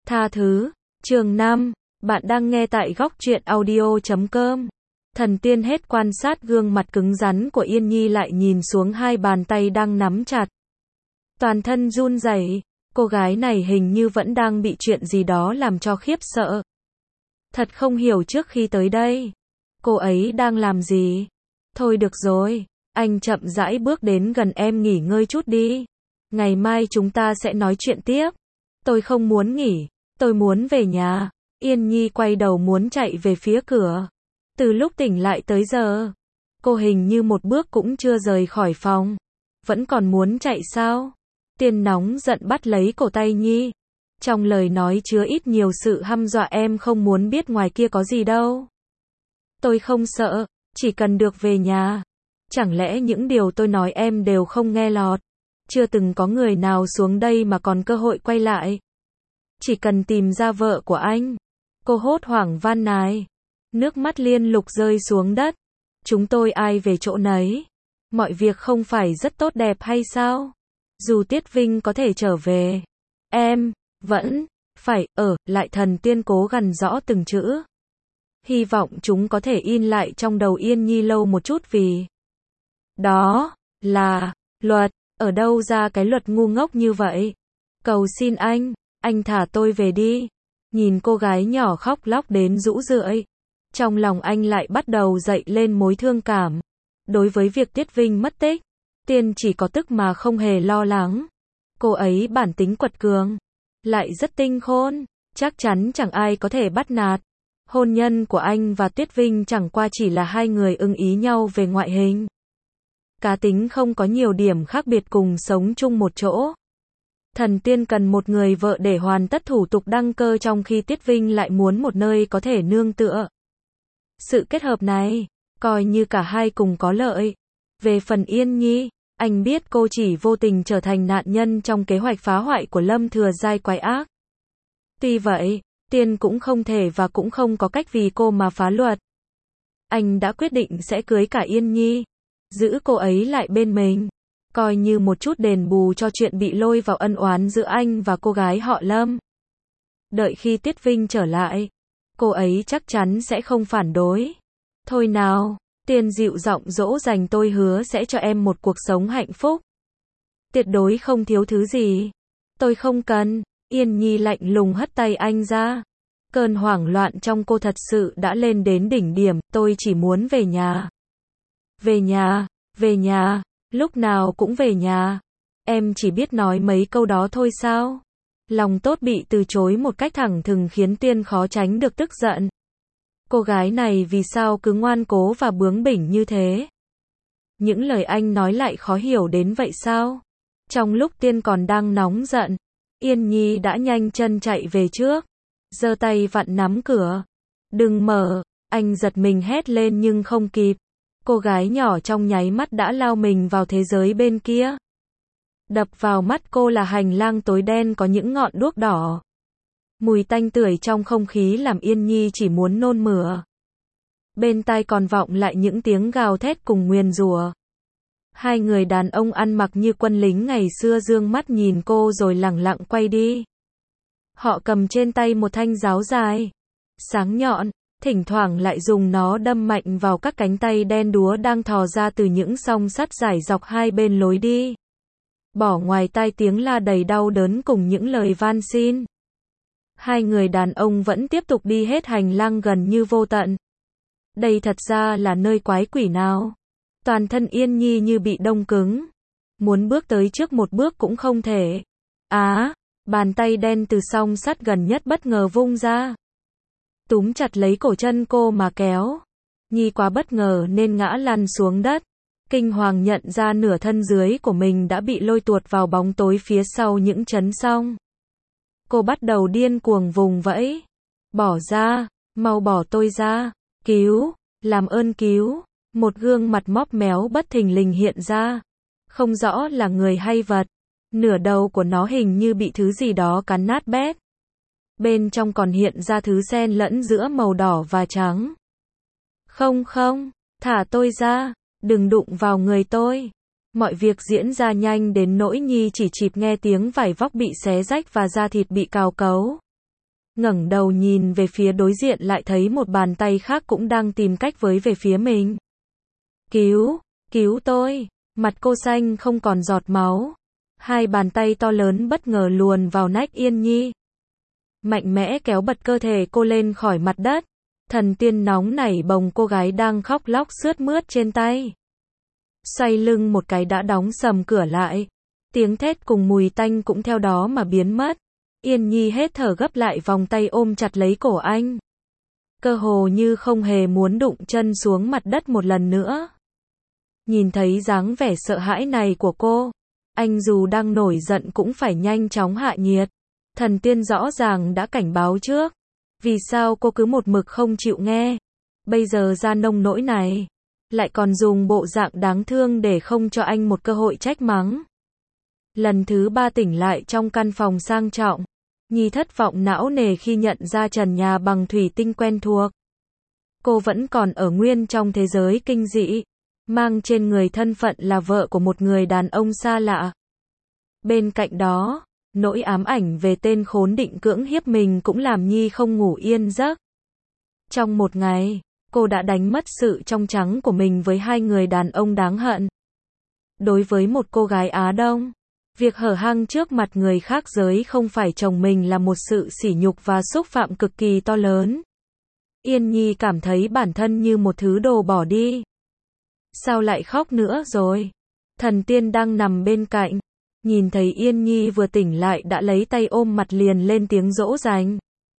Tha thứ. Chương 5. Bạn đang nghe tại góc truyện audio.com. Thần tiên hết quan sát gương mặt cứng rắn của Yên Nhi lại nhìn xuống hai bàn tay đang nắm chặt. Toàn thân run rẩy, cô gái này hình như vẫn đang bị chuyện gì đó làm cho khiếp sợ. Thật không hiểu trước khi tới đây, cô ấy đang làm gì. Thôi được rồi, anh chậm rãi bước đến gần em, nghỉ ngơi chút đi. Ngày mai chúng ta sẽ nói chuyện tiếp. Tôi không muốn nghỉ, tôi muốn về nhà. Yên Nhi quay đầu muốn chạy về phía cửa. Từ lúc tỉnh lại tới giờ, cô hình như một bước cũng chưa rời khỏi phòng. Vẫn còn muốn chạy sao? Tiên nóng giận bắt lấy cổ tay Nhi. Trong lời nói chứa ít nhiều sự hăm dọa, em không muốn biết ngoài kia có gì đâu. Tôi không sợ, chỉ cần được về nhà. Chẳng lẽ những điều tôi nói em đều không nghe lọt? Chưa từng có người nào xuống đây mà còn cơ hội quay lại. Chỉ cần tìm ra vợ của anh. Cô hốt hoảng van nài. Nước mắt liên lục rơi xuống đất. Chúng tôi ai về chỗ nấy. Mọi việc không phải rất tốt đẹp hay sao? Dù Tiết Vinh có thể trở về, em vẫn phải ở lại. Thần tiên cố gằn rõ từng chữ. Hy vọng chúng có thể in lại trong đầu Yên Nhi lâu một chút, vì đó là luật. Ở đâu ra cái luật ngu ngốc như vậy? Cầu xin anh thả tôi về đi. Nhìn cô gái nhỏ khóc lóc đến rũ rượi, trong lòng anh lại bắt đầu dậy lên mối thương cảm. Đối với việc Tiết Vinh mất tích, Tiên chỉ có tức mà không hề lo lắng. Cô ấy bản tính quật cường, lại rất tinh khôn, chắc chắn chẳng ai có thể bắt nạt. Hôn nhân của anh và Tiết Vinh chẳng qua chỉ là hai người ưng ý nhau về ngoại hình. Cá tính không có nhiều điểm khác biệt, cùng sống chung một chỗ. Thần tiên cần một người vợ để hoàn tất thủ tục đăng cơ, trong khi Tiết Vinh lại muốn một nơi có thể nương tựa. Sự kết hợp này, coi như cả hai cùng có lợi. Về phần Yên Nhi, anh biết cô chỉ vô tình trở thành nạn nhân trong kế hoạch phá hoại của Lâm Thừa Giai quái ác. Tuy vậy, Tiên cũng không thể và cũng không có cách vì cô mà phá luật. Anh đã quyết định sẽ cưới cả Yên Nhi, giữ cô ấy lại bên mình, coi như một chút đền bù cho chuyện bị lôi vào ân oán giữa anh và cô gái họ Lâm. Đợi khi Tiết Vinh trở lại, cô ấy chắc chắn sẽ không phản đối. Thôi nào, Tiên dịu giọng dỗ dành, tôi hứa sẽ cho em một cuộc sống hạnh phúc. Tuyệt đối không thiếu thứ gì. Tôi không cần. Yên Nhi lạnh lùng hất tay anh ra. Cơn hoảng loạn trong cô thật sự đã lên đến đỉnh điểm. Tôi chỉ muốn về nhà. Về nhà, về nhà, lúc nào cũng về nhà. Em chỉ biết nói mấy câu đó thôi sao? Lòng tốt bị từ chối một cách thẳng thừng khiến Tiên khó tránh được tức giận. Cô gái này vì sao cứ ngoan cố và bướng bỉnh như thế? Những lời anh nói lại khó hiểu đến vậy sao? Trong lúc Tiên còn đang nóng giận, Yên Nhi đã nhanh chân chạy về trước, giơ tay vặn nắm cửa. Đừng mở, anh giật mình hét lên nhưng không kịp. Cô gái nhỏ trong nháy mắt đã lao mình vào thế giới bên kia. Đập vào mắt cô là hành lang tối đen có những ngọn đuốc đỏ. Mùi tanh tưởi trong không khí làm Yên Nhi chỉ muốn nôn mửa. Bên tai còn vọng lại những tiếng gào thét cùng nguyền rủa. Hai người đàn ông ăn mặc như quân lính ngày xưa dương mắt nhìn cô rồi lẳng lặng quay đi. Họ cầm trên tay một thanh giáo dài, sáng nhọn, thỉnh thoảng lại dùng nó đâm mạnh vào các cánh tay đen đúa đang thò ra từ những song sắt dài dọc hai bên lối đi. Bỏ ngoài tai tiếng la đầy đau đớn cùng những lời van xin. Hai người đàn ông vẫn tiếp tục đi hết hành lang gần như vô tận. Đây thật ra là nơi quái quỷ nào? Toàn thân Yên Nhi như bị đông cứng. Muốn bước tới trước một bước cũng không thể. Bàn tay đen từ song sắt gần nhất bất ngờ vung ra. Túm chặt lấy cổ chân cô mà kéo. Nhi quá bất ngờ nên ngã lăn xuống đất. Kinh hoàng nhận ra nửa thân dưới của mình đã bị lôi tuột vào bóng tối phía sau những chấn song. Cô bắt đầu điên cuồng vùng vẫy. Bỏ ra, mau bỏ tôi ra. Cứu, làm ơn cứu. Một gương mặt móp méo bất thình lình hiện ra. Không rõ là người hay vật. Nửa đầu của nó hình như bị thứ gì đó cắn nát bét. Bên trong còn hiện ra thứ xen lẫn giữa màu đỏ và trắng. Không, thả tôi ra. Đừng đụng vào người tôi. Mọi việc diễn ra nhanh đến nỗi Nhi chỉ kịp nghe tiếng vải vóc bị xé rách và da thịt bị cào cấu. ngẩng đầu nhìn về phía đối diện lại thấy một bàn tay khác cũng đang tìm cách với về phía mình. Cứu tôi. Mặt cô xanh không còn giọt máu. Hai bàn tay to lớn bất ngờ luồn vào nách Yên Nhi. Mạnh mẽ kéo bật cơ thể cô lên khỏi mặt đất. Thần tiên nóng nảy bồng cô gái đang khóc lóc sướt mướt trên tay. Xoay lưng một cái đã đóng sầm cửa lại. Tiếng thét cùng mùi tanh cũng theo đó mà biến mất. Yên Nhi hết thở gấp lại vòng tay ôm chặt lấy cổ anh. Cơ hồ như không hề muốn đụng chân xuống mặt đất một lần nữa. Nhìn thấy dáng vẻ sợ hãi này của cô, anh dù đang nổi giận cũng phải nhanh chóng hạ nhiệt. Thần tiên rõ ràng đã cảnh báo trước. Vì sao cô cứ một mực không chịu nghe? Bây giờ ra nông nỗi này, lại còn dùng bộ dạng đáng thương để không cho anh một cơ hội trách mắng. Lần thứ 3 tỉnh lại trong căn phòng sang trọng, Nhi thất vọng não nề khi nhận ra trần nhà bằng thủy tinh quen thuộc. Cô vẫn còn ở nguyên trong thế giới kinh dị, mang trên người thân phận là vợ của một người đàn ông xa lạ. Bên cạnh đó, nỗi ám ảnh về tên khốn định cưỡng hiếp mình cũng làm Nhi không ngủ yên giấc. Trong một ngày, cô đã đánh mất sự trong trắng của mình với hai người đàn ông đáng hận. Đối với một cô gái Á Đông, việc hở hang trước mặt người khác giới không phải chồng mình là một sự sỉ nhục và xúc phạm cực kỳ to lớn. Yên Nhi cảm thấy bản thân như một thứ đồ bỏ đi. Sao lại khóc nữa rồi? Thần tiên đang nằm bên cạnh, nhìn thấy Yên Nhi vừa tỉnh lại đã lấy tay ôm mặt liền lên tiếng dỗ dành.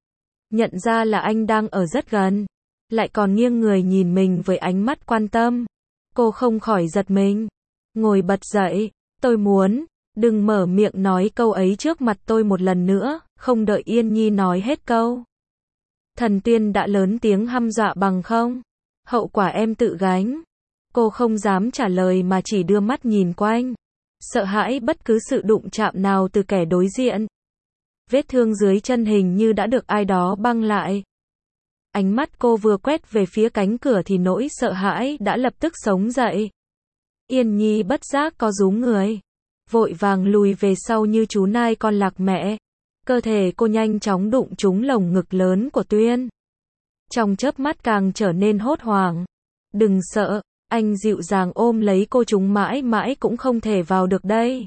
Nhận ra là anh đang ở rất gần, lại còn nghiêng người nhìn mình với ánh mắt quan tâm. Cô không khỏi giật mình, ngồi bật dậy, tôi muốn, đừng mở miệng nói câu ấy trước mặt tôi một lần nữa, không đợi Yên Nhi nói hết câu. Thần tiên đã lớn tiếng hăm dọa bằng không, hậu quả em tự gánh. Cô không dám trả lời mà chỉ đưa mắt nhìn quanh, sợ hãi bất cứ sự đụng chạm nào từ kẻ đối diện. Vết thương dưới chân hình như đã được ai đó băng lại. Ánh mắt cô vừa quét về phía cánh cửa thì nỗi sợ hãi đã lập tức sống dậy. Yên Nhi bất giác co rúm người, vội vàng lùi về sau như chú nai con lạc mẹ. Cơ thể cô nhanh chóng đụng trúng lồng ngực lớn của Tuyên. Trong chớp mắt càng trở nên hốt hoảng. Đừng sợ, anh dịu dàng ôm lấy cô, chúng mãi mãi cũng không thể vào được đây.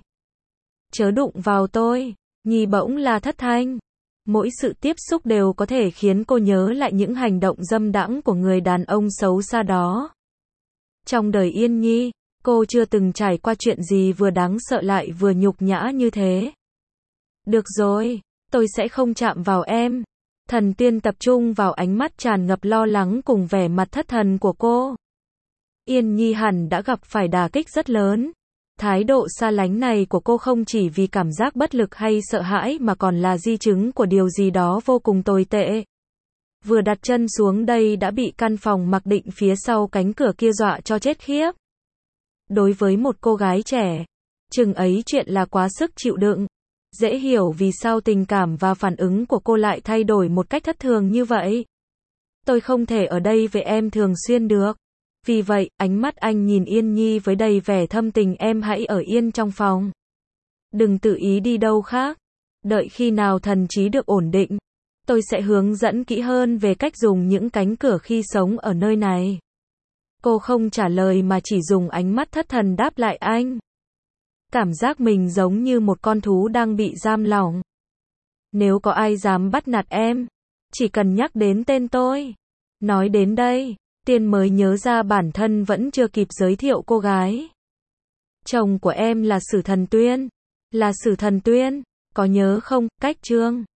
Chớ đụng vào tôi. Nhi bỗng la thất thanh. Mỗi sự tiếp xúc đều có thể khiến cô nhớ lại những hành động dâm đãng của người đàn ông xấu xa đó. Trong đời Yên Nhi, cô chưa từng trải qua chuyện gì vừa đáng sợ lại vừa nhục nhã như thế. Được rồi, tôi sẽ không chạm vào em. Thần tiên tập trung vào ánh mắt tràn ngập lo lắng cùng vẻ mặt thất thần của cô. Yên Nhi hẳn đã gặp phải đả kích rất lớn. Thái độ xa lánh này của cô không chỉ vì cảm giác bất lực hay sợ hãi mà còn là di chứng của điều gì đó vô cùng tồi tệ. Vừa đặt chân xuống đây đã bị căn phòng mặc định phía sau cánh cửa kia dọa cho chết khiếp. Đối với một cô gái trẻ, chừng ấy chuyện là quá sức chịu đựng. Dễ hiểu vì sao tình cảm và phản ứng của cô lại thay đổi một cách thất thường như vậy. Tôi không thể ở đây với em thường xuyên được. Vì vậy, ánh mắt anh nhìn Yên Nhi với đầy vẻ thâm tình, em hãy ở yên trong phòng. Đừng tự ý đi đâu khác. Đợi khi nào thần trí được ổn định, tôi sẽ hướng dẫn kỹ hơn về cách dùng những cánh cửa khi sống ở nơi này. Cô không trả lời mà chỉ dùng ánh mắt thất thần đáp lại anh. Cảm giác mình giống như một con thú đang bị giam lỏng. Nếu có ai dám bắt nạt em, chỉ cần nhắc đến tên tôi. Nói đến đây, Tiên mới nhớ ra bản thân vẫn chưa kịp giới thiệu cô gái. Chồng của em là Sử Thần Tuyên. Là Sử Thần Tuyên, có nhớ không, Cách Trương.